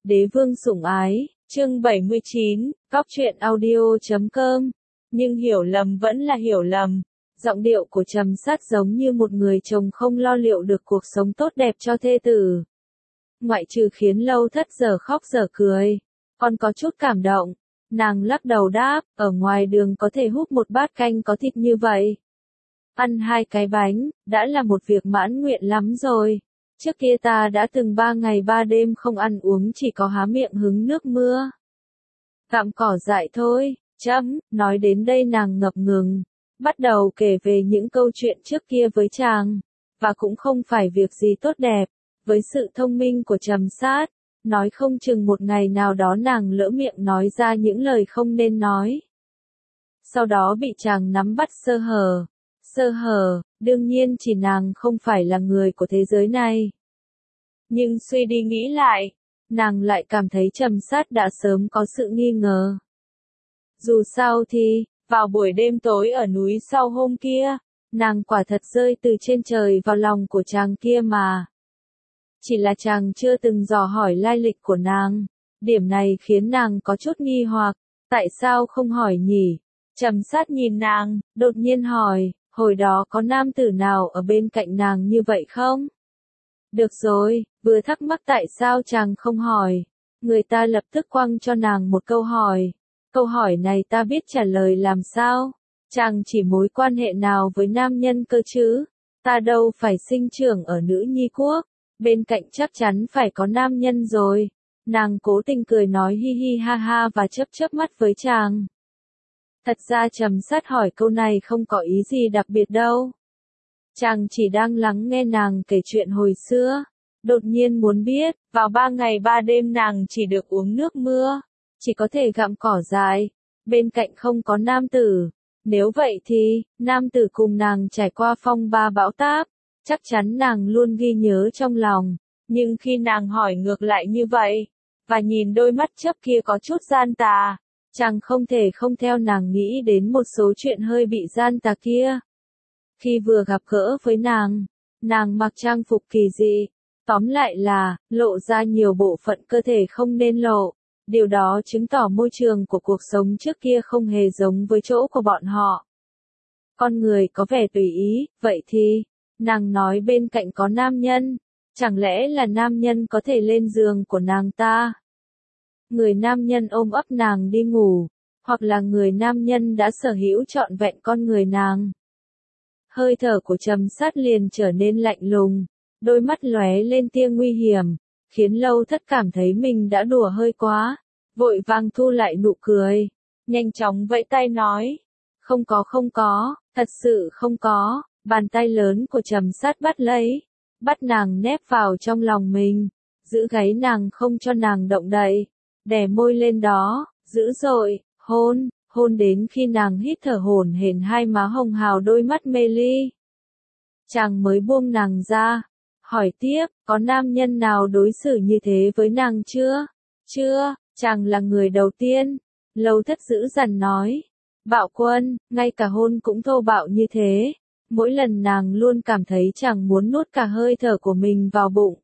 Đế vương sủng ái, chương 79, Cóc truyện audio.com. Nhưng hiểu lầm vẫn là hiểu lầm. Giọng điệu của Trầm Sát giống như một người chồng không lo liệu được cuộc sống tốt đẹp cho thê tử. Ngoại trừ khiến Lâu Thất giờ khóc giờ cười, còn có chút cảm động. Nàng lắc đầu đáp, ở ngoài đường có thể húp một bát canh có thịt như vậy. Ăn 2 cái bánh, đã là một việc mãn nguyện lắm rồi. Trước kia ta đã từng 3 ngày 3 đêm không ăn uống, chỉ có há miệng hứng nước mưa. Gặm cỏ dại thôi, nói đến đây nàng ngập ngừng, bắt đầu kể về những câu chuyện trước kia với chàng, và cũng không phải việc gì tốt đẹp. Với sự thông minh của Trầm Sát, nói không chừng một ngày nào đó nàng lỡ miệng nói ra những lời không nên nói. Sau đó bị chàng nắm bắt sơ hở, đương nhiên chỉ nàng không phải là người của thế giới này. Nhưng suy đi nghĩ lại, nàng lại cảm thấy Trầm Sát đã sớm có sự nghi ngờ. Dù sao thì, vào buổi đêm tối ở núi sau hôm kia, nàng quả thật rơi từ trên trời vào lòng của chàng kia mà. Chỉ là chàng chưa từng dò hỏi lai lịch của nàng, điểm này khiến nàng có chút nghi hoặc, tại sao không hỏi nhỉ? Trầm Sát nhìn nàng, đột nhiên hỏi, hồi đó có nam tử nào ở bên cạnh nàng như vậy không? Được rồi, vừa thắc mắc tại sao chàng không hỏi, người ta lập tức quăng cho nàng một câu hỏi. Câu hỏi này ta biết trả lời làm sao? Chàng chỉ mối quan hệ nào với nam nhân cơ chứ? Ta đâu phải sinh trưởng ở nữ nhi quốc, bên cạnh chắc chắn phải có nam nhân rồi. Nàng cố tình cười nói hi hi ha ha và chớp mắt với chàng. Thật ra Trầm Sát hỏi câu này không có ý gì đặc biệt đâu. Chàng chỉ đang lắng nghe nàng kể chuyện hồi xưa, đột nhiên muốn biết, vào 3 ngày 3 đêm nàng chỉ được uống nước mưa, chỉ có thể gặm cỏ dại, bên cạnh không có nam tử. Nếu vậy thì, nam tử cùng nàng trải qua phong ba bão táp, chắc chắn nàng luôn ghi nhớ trong lòng. Nhưng khi nàng hỏi ngược lại như vậy, và nhìn đôi mắt chớp kia có chút gian tà, chàng không thể không theo nàng nghĩ đến một số chuyện hơi bị gian tà kia. Khi vừa gặp gỡ với nàng mặc trang phục kỳ dị, tóm lại là, lộ ra nhiều bộ phận cơ thể không nên lộ. Điều đó chứng tỏ môi trường của cuộc sống trước kia không hề giống với chỗ của bọn họ. Con người có vẻ tùy ý, vậy thì, nàng nói bên cạnh có nam nhân, chẳng lẽ là nam nhân có thể lên giường của nàng ta? Người nam nhân ôm ấp nàng đi ngủ, hoặc là người nam nhân đã sở hữu trọn vẹn con người nàng. Hơi thở của Trầm Sát liền trở nên lạnh lùng, đôi mắt lóe lên tia nguy hiểm, khiến Lâu Thất cảm thấy mình đã đùa hơi quá, vội vàng thu lại nụ cười, nhanh chóng vẫy tay nói, không có, thật sự không có. Bàn tay lớn của Trầm Sát bắt nàng nép vào trong lòng mình, giữ gáy nàng không cho nàng động đậy, đè môi lên đó, dữ dội, hôn đến khi nàng hít thở hổn hển, hai má hồng hào, đôi mắt mê ly. Chàng mới buông nàng ra, hỏi tiếp, có nam nhân nào đối xử như thế với nàng chưa? Chưa, chàng là người đầu tiên. Lâu Thất dữ dằn nói. Bạo Quân, ngay cả hôn cũng thô bạo như thế. Mỗi lần nàng luôn cảm thấy chàng muốn nuốt cả hơi thở của mình vào bụng.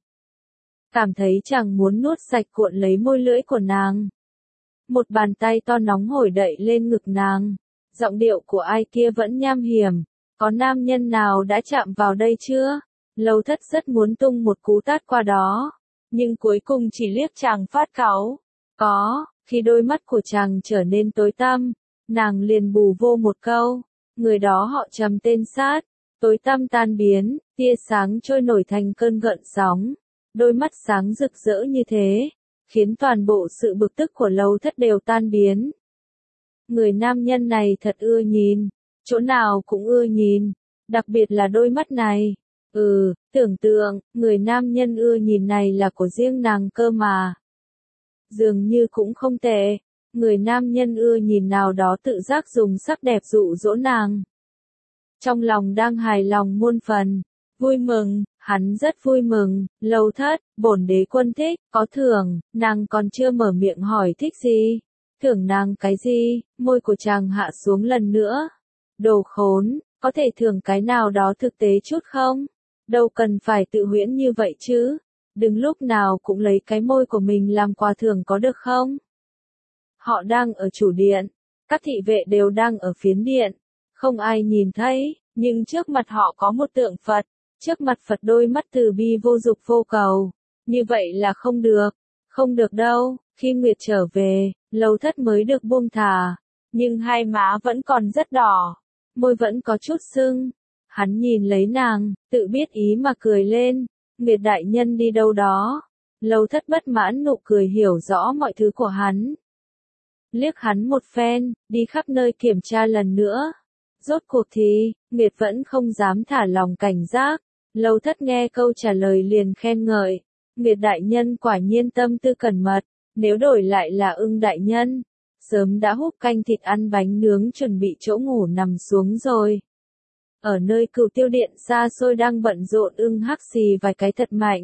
Cảm thấy chàng muốn nuốt sạch cuộn lấy môi lưỡi của nàng. Một bàn tay to nóng hổi đậy lên ngực nàng. Giọng điệu của ai kia vẫn nham hiểm. Có nam nhân nào đã chạm vào đây chưa? Lâu Thất rất muốn tung một cú tát qua đó, nhưng cuối cùng chỉ liếc chàng phát cáu. Có, khi đôi mắt của chàng trở nên tối tăm, nàng liền bù vô một câu, người đó họ Trầm tên Sát. Tối tăm tan biến, tia sáng trôi nổi thành cơn gợn sóng, đôi mắt sáng rực rỡ như thế, khiến toàn bộ sự bực tức của Lâu Thất đều tan biến. Người nam nhân này thật ưa nhìn, chỗ nào cũng ưa nhìn, đặc biệt là đôi mắt này. Tưởng tượng, người nam nhân ưa nhìn này là của riêng nàng cơ mà. Dường như cũng không tệ, người nam nhân ưa nhìn nào đó tự giác dùng sắc đẹp dụ dỗ nàng. Trong lòng đang hài lòng muôn phần, vui mừng, hắn rất vui mừng. Lâu Thất, bổn đế quân thích, có thưởng, nàng còn chưa mở miệng hỏi thích gì. Thưởng nàng cái gì? Môi của chàng hạ xuống lần nữa. Đồ khốn, có thể thưởng cái nào đó thực tế chút không? Đâu cần phải tự huyễn như vậy chứ. Đừng lúc nào cũng lấy cái môi của mình làm quà thưởng có được không? Họ đang ở chủ điện, các thị vệ đều đang ở phiến điện, không ai nhìn thấy, nhưng trước mặt họ có một tượng Phật, trước mặt Phật đôi mắt từ bi vô dục vô cầu. Như vậy là không được, không được đâu. Khi Nguyệt trở về, Lâu Thất mới được buông thả, nhưng hai má vẫn còn rất đỏ, môi vẫn có chút sưng. Hắn nhìn lấy nàng, tự biết ý mà cười lên. Nguyệt đại nhân đi đâu đó? Lâu Thất bất mãn nụ cười hiểu rõ mọi thứ của hắn. Liếc hắn một phen, đi khắp nơi kiểm tra lần nữa. Rốt cuộc thì, Nguyệt vẫn không dám thả lòng cảnh giác. Lâu Thất nghe câu trả lời liền khen ngợi. Nguyệt đại nhân quả nhiên tâm tư cẩn mật, nếu đổi lại là Ưng đại nhân, sớm đã húp canh thịt ăn bánh nướng chuẩn bị chỗ ngủ nằm xuống rồi. Ở nơi Cửu Tiêu điện xa xôi đang bận rộn, Ưng hắc xì vài cái thật mạnh.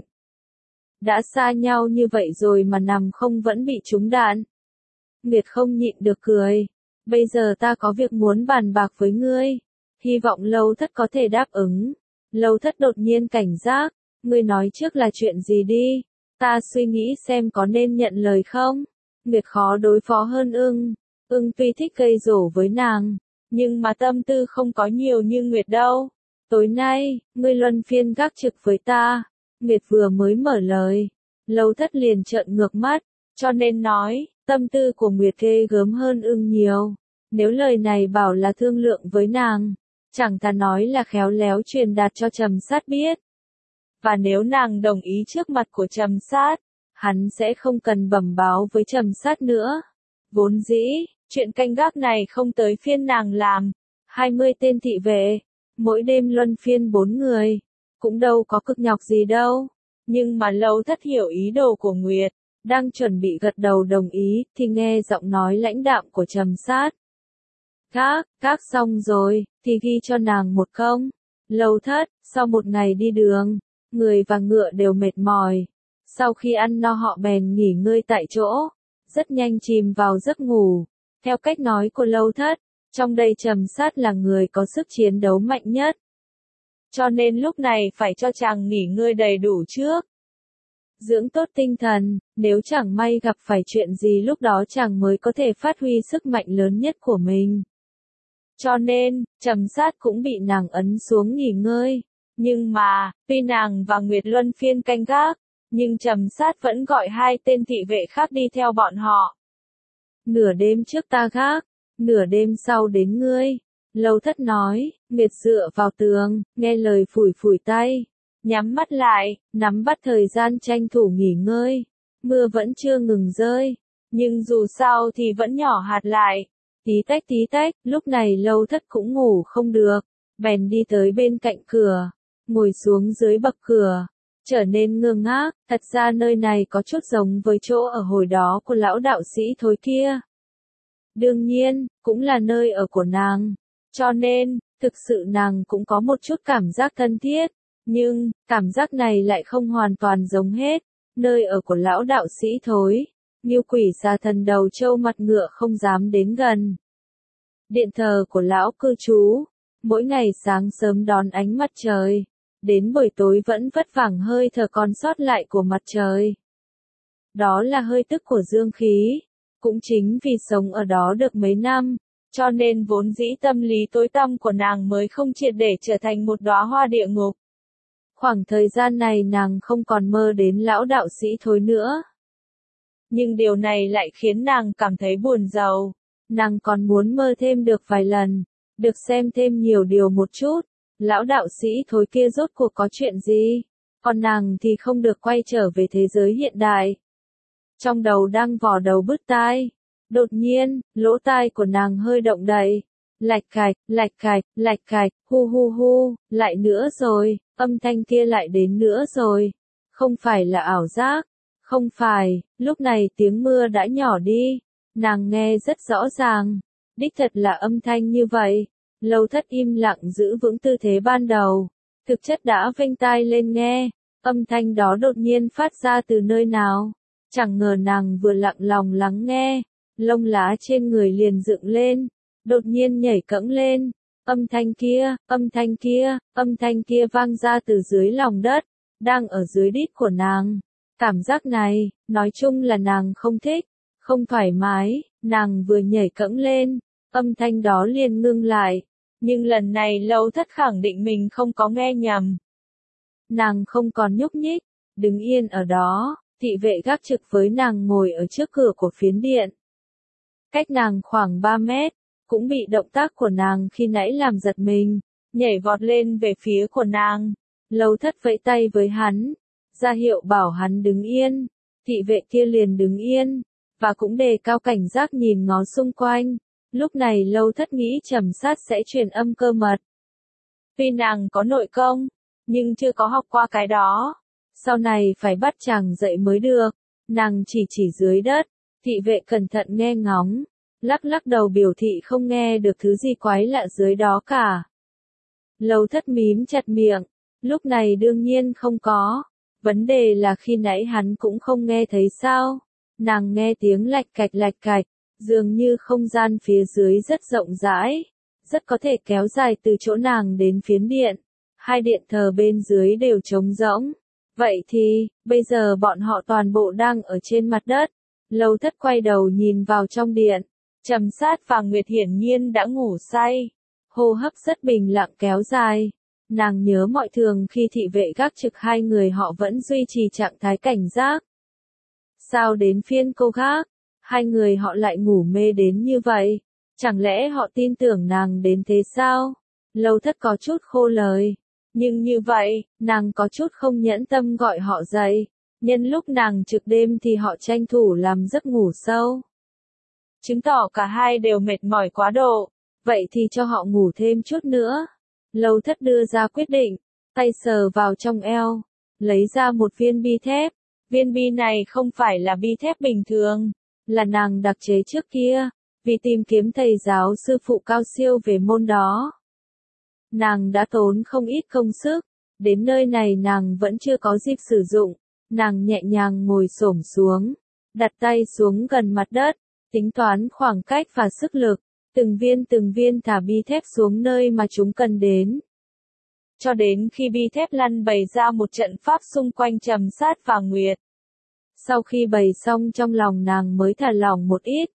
Đã xa nhau như vậy rồi mà nằm không vẫn bị trúng đạn. Nguyệt không nhịn được cười. Bây giờ ta có việc muốn bàn bạc với ngươi. Hy vọng Lâu Thất có thể đáp ứng. Lâu Thất đột nhiên cảnh giác. Ngươi nói trước là chuyện gì đi. Ta suy nghĩ xem có nên nhận lời không. Nguyệt khó đối phó hơn Ưng. Ưng tuy thích gây rổ với nàng, nhưng mà tâm tư không có nhiều như Nguyệt đâu. Tối nay, ngươi luân phiên gác trực với ta. Nguyệt vừa mới mở lời, Lâu Thất liền trợn ngược mắt, cho nên nói, tâm tư của Nguyệt ghê gớm hơn Ưng nhiều. Nếu lời này bảo là thương lượng với nàng, chẳng ta nói là khéo léo truyền đạt cho Trầm Sát biết. Và nếu nàng đồng ý trước mặt của Trầm Sát, hắn sẽ không cần bẩm báo với Trầm Sát nữa. Vốn dĩ, chuyện canh gác này không tới phiên nàng làm. 20 tên thị vệ, mỗi đêm luân phiên 4 người, cũng đâu có cực nhọc gì đâu. Nhưng mà Lâu Thất hiểu ý đồ của Nguyệt, đang chuẩn bị gật đầu đồng ý, thì nghe giọng nói lãnh đạm của Trầm Sát. Các xong rồi, thì ghi cho nàng một công. Lâu Thất, sau một ngày đi đường, người và ngựa đều mệt mỏi. Sau khi ăn no họ bèn nghỉ ngơi tại chỗ, rất nhanh chìm vào giấc ngủ. Theo cách nói của Lâu Thất, trong đây Trầm Sát là người có sức chiến đấu mạnh nhất. Cho nên lúc này phải cho chàng nghỉ ngơi đầy đủ trước. Dưỡng tốt tinh thần, nếu chẳng may gặp phải chuyện gì lúc đó chàng mới có thể phát huy sức mạnh lớn nhất của mình. Cho nên, Trầm Sát cũng bị nàng ấn xuống nghỉ ngơi. Nhưng mà, tuy nàng và Nguyệt luân phiên canh gác, nhưng Trầm Sát vẫn gọi 2 tên thị vệ khác đi theo bọn họ. Nửa đêm trước ta gác, nửa đêm sau đến ngươi. Lâu Thất nói. Nguyệt dựa vào tường, nghe lời phủi phủi tay, nhắm mắt lại, nắm bắt thời gian tranh thủ nghỉ ngơi. Mưa vẫn chưa ngừng rơi, nhưng dù sao thì vẫn nhỏ hạt lại. Tí tách, lúc này Lâu Thất cũng ngủ không được, bèn đi tới bên cạnh cửa, ngồi xuống dưới bậc cửa, trở nên ngơ ngác. Thật ra nơi này có chút giống với chỗ ở hồi đó của lão đạo sĩ thối kia. Đương nhiên, cũng là nơi ở của nàng, cho nên, thực sự nàng cũng có một chút cảm giác thân thiết, nhưng, cảm giác này lại không hoàn toàn giống hết. Nơi ở của lão đạo sĩ thối, Ngưu Quỷ xà thần đầu trâu mặt ngựa không dám đến gần. Điện thờ của lão cư trú, mỗi ngày sáng sớm đón ánh mặt trời, đến buổi tối vẫn vất vẳng hơi thở còn sót lại của mặt trời. Đó là hơi tức của dương khí, cũng chính vì sống ở đó được mấy năm, cho nên vốn dĩ tâm lý tối tăm của nàng mới không triệt để trở thành một đóa hoa địa ngục. Khoảng thời gian này nàng không còn mơ đến lão đạo sĩ thối nữa. Nhưng điều này lại khiến nàng cảm thấy buồn rầu. Nàng còn muốn mơ thêm được vài lần, được xem thêm nhiều điều một chút. Lão đạo sĩ thối kia rốt cuộc có chuyện gì? Còn nàng thì không được quay trở về thế giới hiện đại. Trong đầu đang vò đầu bứt tai. Đột nhiên, lỗ tai của nàng hơi động đậy. Lạch cạch, hu hu hu, lại nữa rồi, âm thanh kia lại đến nữa rồi. Không phải là ảo giác, không phải, lúc này tiếng mưa đã nhỏ đi, nàng nghe rất rõ ràng, đích thật là âm thanh như vậy. Lâu Thất im lặng giữ vững tư thế ban đầu, thực chất đã vênh tai lên nghe, âm thanh đó đột nhiên phát ra từ nơi nào, chẳng ngờ nàng vừa lặng lòng lắng nghe, lông lá trên người liền dựng lên, đột nhiên nhảy cẫng lên, âm thanh kia vang ra từ dưới lòng đất, đang ở dưới đít của nàng. Cảm giác này, nói chung là nàng không thích, không thoải mái, nàng vừa nhảy cẫng lên, âm thanh đó liền ngưng lại. Nhưng lần này Lâu Thất khẳng định mình không có nghe nhầm. Nàng không còn nhúc nhích, đứng yên ở đó, thị vệ gác trực với nàng ngồi ở trước cửa của phiến điện. Cách nàng khoảng 3 mét, cũng bị động tác của nàng khi nãy làm giật mình, nhảy vọt lên về phía của nàng. Lâu Thất vẫy tay với hắn, ra hiệu bảo hắn đứng yên, thị vệ kia liền đứng yên, và cũng đề cao cảnh giác nhìn ngó xung quanh. Lúc này Lâu Thất nghĩ Trầm Sát sẽ truyền âm cơ mật. Tuy nàng có nội công, nhưng chưa có học qua cái đó. Sau này phải bắt chàng dậy mới được. Nàng chỉ dưới đất, thị vệ cẩn thận nghe ngóng, lắc lắc đầu biểu thị không nghe được thứ gì quái lạ dưới đó cả. Lâu Thất mím chặt miệng, lúc này đương nhiên không có. Vấn đề là khi nãy hắn cũng không nghe thấy sao. Nàng nghe tiếng lạch cạch, dường như không gian phía dưới rất rộng rãi, rất có thể kéo dài từ chỗ nàng đến phiến điện. Hai điện thờ bên dưới đều trống rỗng. Vậy thì, bây giờ bọn họ toàn bộ đang ở trên mặt đất. Lâu Thất quay đầu nhìn vào trong điện. Trầm Sát và Nguyệt hiển nhiên đã ngủ say. Hô hấp rất bình lặng kéo dài. Nàng nhớ mọi thường khi thị vệ gác trực hai người họ vẫn duy trì trạng thái cảnh giác. Sao đến phiên cô gác, hai người họ lại ngủ mê đến như vậy? Chẳng lẽ họ tin tưởng nàng đến thế sao? Lâu Thất có chút khô lời. Nhưng như vậy, nàng có chút không nhẫn tâm gọi họ dậy. Nhân lúc nàng trực đêm thì họ tranh thủ làm giấc ngủ sâu. Chứng tỏ cả hai đều mệt mỏi quá độ. Vậy thì cho họ ngủ thêm chút nữa. Lâu Thất đưa ra quyết định, tay sờ vào trong eo, lấy ra một viên bi thép. Viên bi này không phải là bi thép bình thường, là nàng đặc chế trước kia, vì tìm kiếm thầy giáo sư phụ cao siêu về môn đó. Nàng đã tốn không ít công sức, đến nơi này nàng vẫn chưa có dịp sử dụng. Nàng nhẹ nhàng ngồi xổm xuống, đặt tay xuống gần mặt đất, tính toán khoảng cách và sức lực, từng viên thả bi thép xuống nơi mà chúng cần đến. Cho đến khi bi thép lăn bày ra một trận pháp xung quanh Trầm Sát và Nguyệt. Sau khi bày xong trong lòng nàng mới thả lỏng một ít.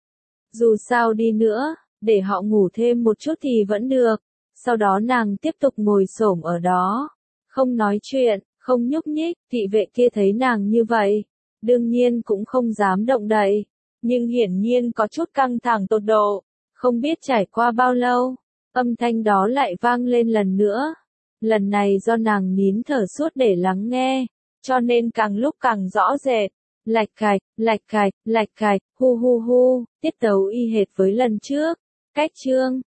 Dù sao đi nữa, để họ ngủ thêm một chút thì vẫn được. Sau đó nàng tiếp tục ngồi xổm ở đó, không nói chuyện, không nhúc nhích. Thị vệ kia thấy nàng như vậy, đương nhiên cũng không dám động đậy, nhưng hiển nhiên có chút căng thẳng tột độ. Không biết trải qua bao lâu, âm thanh đó lại vang lên lần nữa. Lần này do nàng nín thở suốt để lắng nghe, cho nên càng lúc càng rõ rệt. Lạch cạch, hu hu hu, tiết tấu y hệt với lần trước. Cách chương